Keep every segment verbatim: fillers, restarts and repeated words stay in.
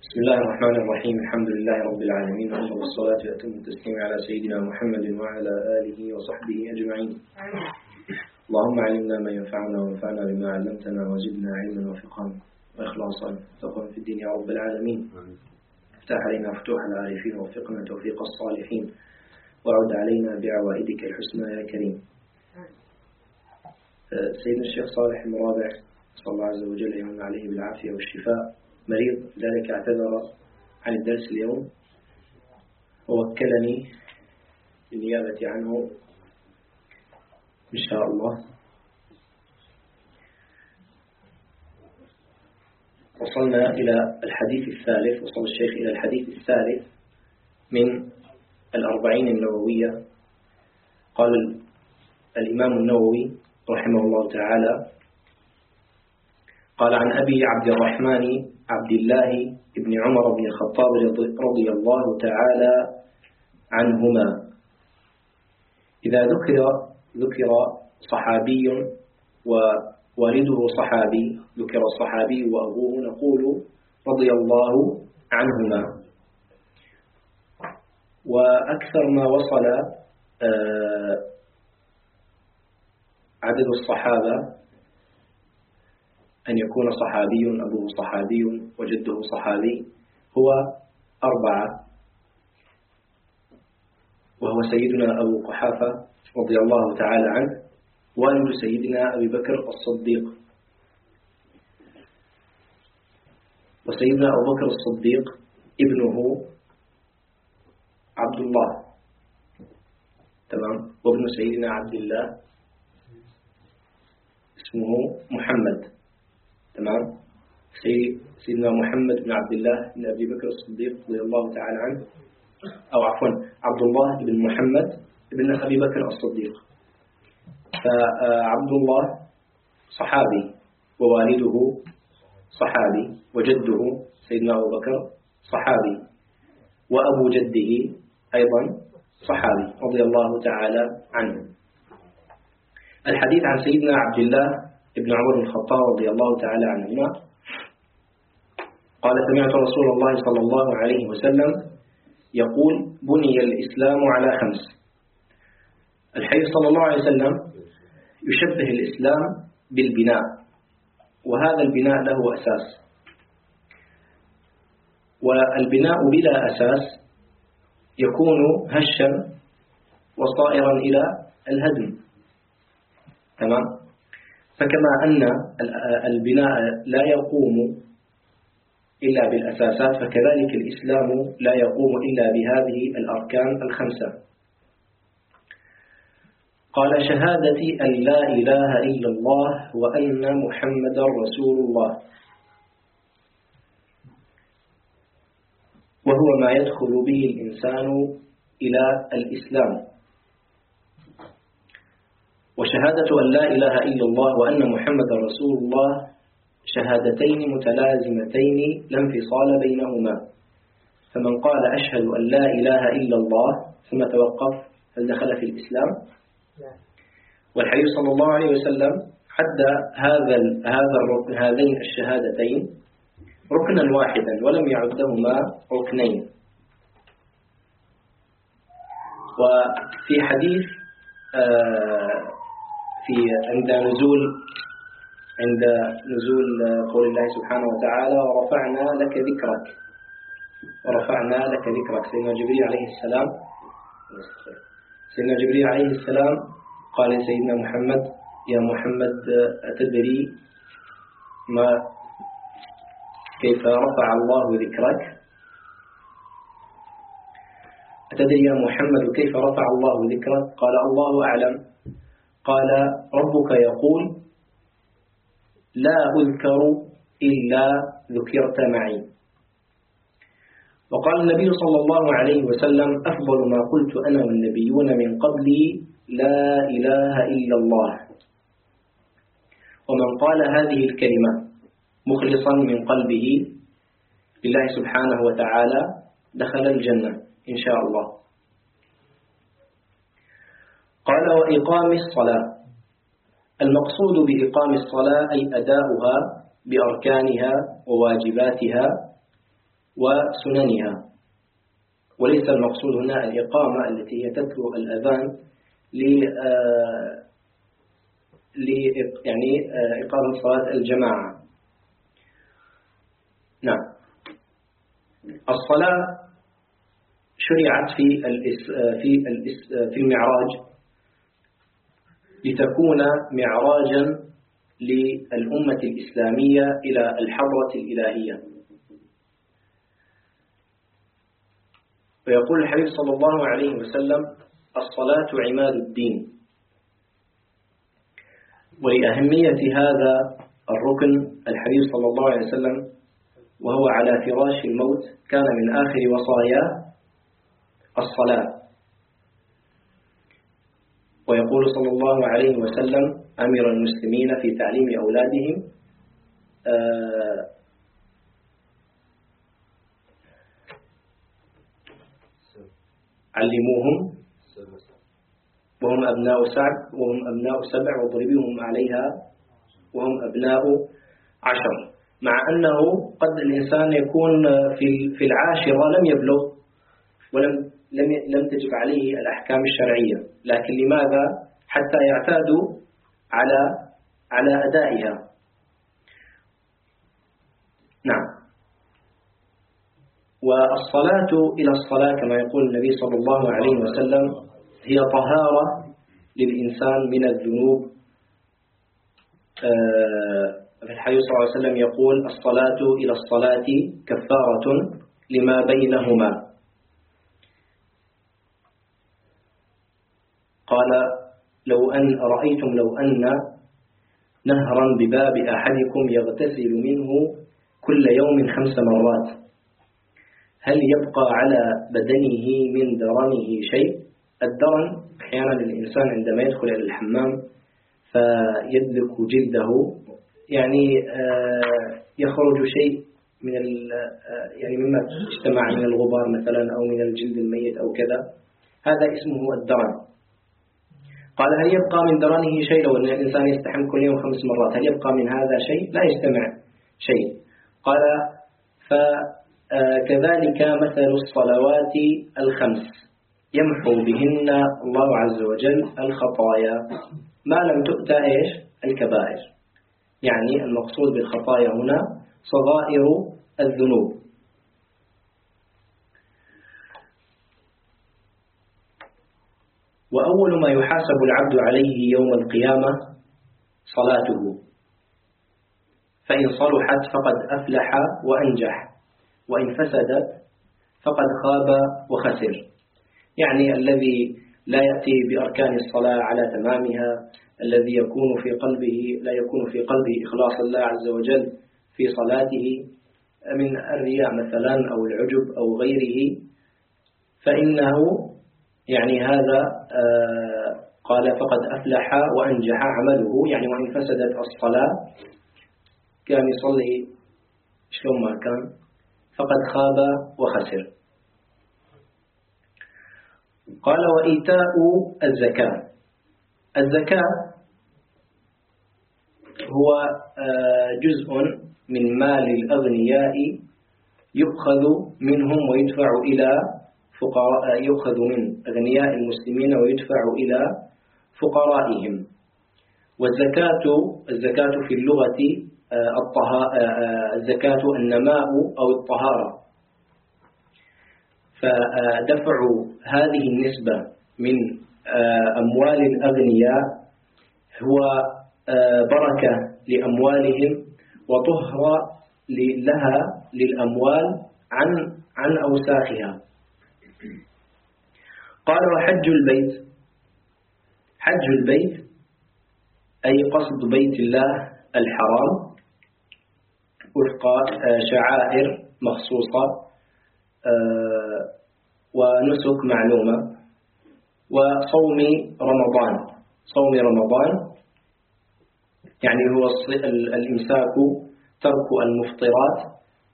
بسم الله الرحمن الرحيم. الحمد لله رب العالمين، وأفضل الصلاة وأتم التسليم على سيدنا محمد وعلى آله وصحبه أجمعين. اللهم علمنا ما ينفعنا وانفعنا بما علمتنا وزدنا علما وفقها وإخلاصا وتقوى في الدين يا رب العالمين. افتح علينا فتوح العارفين ووفقنا توفيق الصالحين وعد علينا بعوائدك الحسنى يا كريم. سيدنا الشيخ صالح المرابع صلى الله عز وجل يمن عليه بالعافية والشفاء، مريض، لذلك اعتذر عن الدرس اليوم ووكلني بالنيابة عنه إن شاء الله. وصلنا إلى الحديث الثالث، وصل الشيخ إلى الحديث الثالث من الأربعين النووية. قال الإمام النووي رحمه الله تعالى: قال عن أبي عبد الرحمن عبد الله بن عمر بن الخطاب رضي الله تعالى عنهما: إذا ذكر ذكر صحابي ووالده صحابي، ذكر الصحابي وأبوه، نقول رضي الله عنهما. وأكثر ما وصل عدد الصحابة أن يكون صحابي، أبوه صحابي وجده صحابي، هو أربعة، وهو سيدنا أبو قحافة رضي الله تعالى عنه، والد سيدنا أبي بكر الصديق، وسيدنا أبو بكر الصديق ابنه عبد الله، تمام، وابن سيدنا عبد الله اسمه محمد، تمام. سيدنا محمد بن عبد الله بن أبي بكر الصديق رضي الله تعالى عنه، أو عفوا عبد الله بن محمد بن أبي بكر الصديق. فعبد الله صحابي، ووالده صحابي، وجده سيدنا أبو بكر صحابي، وأبو جده أيضا صحابي رضي الله تعالى عنه. الحديث عن سيدنا عبد الله ابن عمر بن الخطاب رضي الله تعالى عنهما قال: سمعت رسول الله صلى الله عليه وسلم يقول: بني الإسلام على خمس. الحديث صلى الله عليه وسلم يشبه الإسلام بالبناء، وهذا البناء له أساس، والبناء بلا أساس يكون هشا وصائرا إلى الهدم، تمام. فكما أن البناء لا يقوم إلا بالأساسات، فكذلك الإسلام لا يقوم إلا بهذه الأركان الخمسة. قال: شهادتي أن لا إله إلا الله وأن محمدا رسول الله، وهو ما يدخل به الإنسان إلى الإسلام. وشهادة أن لا إله إلا الله وأن محمد رسول الله شهادتين متلازمتين لا انفصال بينهما، فمن قال أشهد أن لا إله إلا الله ثم توقف هل دخل في الإسلام؟ والحديث صلى الله عليه وسلم حد هذا هذا الركن، هذين الشهادتين، ركنا واحدا ولم يعدهما ركنين. وفي حديث آه في عند نزول عند نزول قول الله سبحانه وتعالى: ورفعنا لك ذكرك، ورفعنا لك ذكرك، سيدنا جبريل عليه السلام سيدنا جبريل عليه السلام قال لسيدنا محمد: يا محمد، أتدري ما كيف رفع الله ذكرك؟ أتدري يا محمد كيف رفع الله ذكرك؟ قال: الله أعلم. قال: ربك يقول: لا أذكر إلا ذكرت معي. وقال النبي صلى الله عليه وسلم: أفضل ما قلت أنا والنبيون من قبلي لا إله إلا الله، ومن قال هذه الكلمة مخلصا من قلبه لله سبحانه وتعالى دخل الجنة إن شاء الله. قال: وإقام الصلاة. المقصود بإقام الصلاة أي أداؤها بأركانها وواجباتها وسننها، وليس المقصود هنا الإقامة التي هي تتلو الأذان ل يعني إقامة صلاة الجماعة. نعم. الصلاة شرعت في في في المعراج لتكون معراجا للأمة الإسلامية إلى الحضرة الإلهية. ويقول الحبيب صلى الله عليه وسلم: الصلاة عماد الدين. ولأهمية هذا الركن الحبيب صلى الله عليه وسلم وهو على فراش الموت كان من آخر وصاياه الصلاة. ويقول صلى الله عليه وسلم أمر المسلمين في تعليم أولادهم آه علموهم وهم أبناء سبع وهم أبناء سبع واضربوهم عليها وهم أبناء عشر. مع أنه قد الإنسان يكون في في العاشرة لم يبلغ ولم لم لم تجب عليه الأحكام الشرعية، لكن لماذا؟ حتى يعتادوا على على أدائها. نعم. والصلاة إلى الصلاة كما يقول النبي صلى الله عليه وسلم هي طهارة للإنسان من الذنوب. الحديث صلى الله عليه وسلم يقول: الصلاة إلى الصلاة كفارة لما بينهما. قال: لو أن رأيتم لو أن نهرا بباب أحدكم يغتسل منه كل يوم خمس مرات هل يبقى على بدنه من درنه شيء؟ الدرن أحيانا الإنسان عندما يدخل إلى الحمام فيدلك جلده، يعني يخرج شيء من يعني مما اجتمع من الغبار مثلا أو من الجلد الميت أو كذا، هذا اسمه الدرن. قال: هل يبقى من درنه شيء؟ لو أن الإنسان يستحم كل يوم خمس مرات هل يبقى من هذا شيء؟ لا يجتمع شيء. قال: فكذلك مثل الصلوات الخمس يمحو بهن الله عز وجل الخطايا ما لم تؤتى إيش؟ الكبائر. يعني المقصود بالخطايا هنا صغائر الذنوب. وأول ما يحاسب العبد عليه يوم القيامة صلاته، فإن صلحت فقد أفلح وأنجح، وإن فسدت فقد خاب وخسر. يعني الذي لا يأتي بأركان الصلاة على تمامها، الذي يكون في قلبه لا يكون في قلبه إخلاص الله عز وجل في صلاته من الرياء مثلا أو العجب أو غيره، فإنه يعني هذا آه قال فقد أفلح وأنجح عمله. يعني وإن فسدت الصلاة كان يصلي شلون ما كان فقد خاب وخسر. قال: وإيتاء الزكاة. الزكاة هو آه جزء من مال الأغنياء يؤخذ منهم ويدفع إلى فقراء، يؤخذ من أغنياء المسلمين ويدفع إلى فقرائهم. والزكاة الزكاة في اللغة الزكاة النماء أو الطهارة. فدفع هذه النسبة من أموال الأغنياء هو بركة لأموالهم وطهر لها للأموال عن عن أوساخها. قال: وحج البيت. حج البيت أي قصد بيت الله الحرام وفق شعائر مخصوصة ونسك معلومة. وصوم رمضان. صوم رمضان يعني هو الإمساك، ترك المفطرات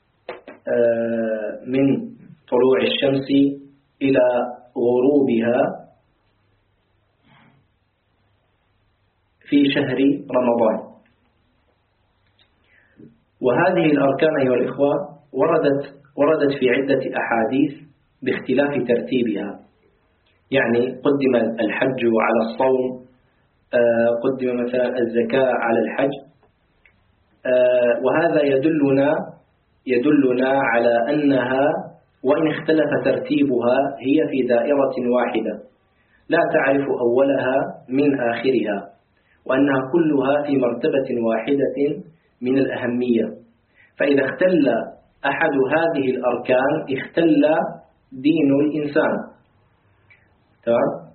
من طلوع الشمس إلى غروبها في شهر رمضان. وهذه الأركان أيها الإخوة وردت وردت في عدة أحاديث باختلاف ترتيبها، يعني قدم الحج على الصوم، قدم مثلا الزكاة على الحج، وهذا يدلنا يدلنا على أنها وإن اختلف ترتيبها هي في دائرة واحدة لا تعرف أولها من آخرها، وأنها كلها في مرتبة واحدة من الأهمية. فإذا اختل أحد هذه الأركان اختل دين الإنسان. تمام؟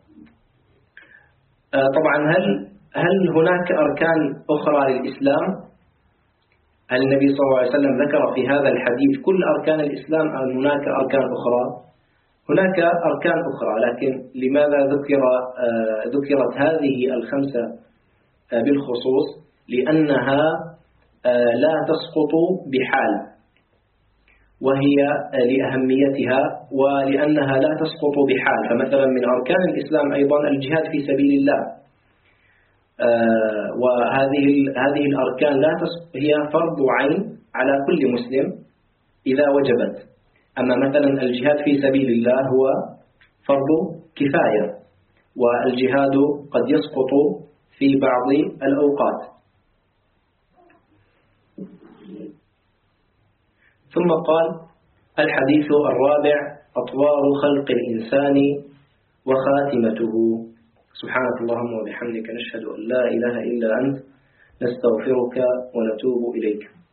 طبعا هل هل هناك أركان أخرى للإسلام؟ هل النبي صلى الله عليه وسلم ذكر في هذا الحديث كل أركان الإسلام أم هناك أركان أخرى؟ هناك أركان أخرى، لكن لماذا ذكر ذكرت هذه الخمسة بالخصوص؟ لأنها لا تسقط بحال، وهي لأهميتها ولأنها لا تسقط بحال. فمثلا من أركان الإسلام أيضا الجهاد في سبيل الله، وهذه هذه الأركان لا هي فرض عين على كل مسلم إذا وجبت. أما مثلا الجهاد في سبيل الله هو فرض كفاية، والجهاد قد يسقط في بعض الأوقات. ثم قال: الحديث الرابع: أطوار خلق الإنسان وخاتمته. سبحانك اللهم وبحمدك، نشهد أن لا إله إلا أنت، نستغفرك ونتوب إليك.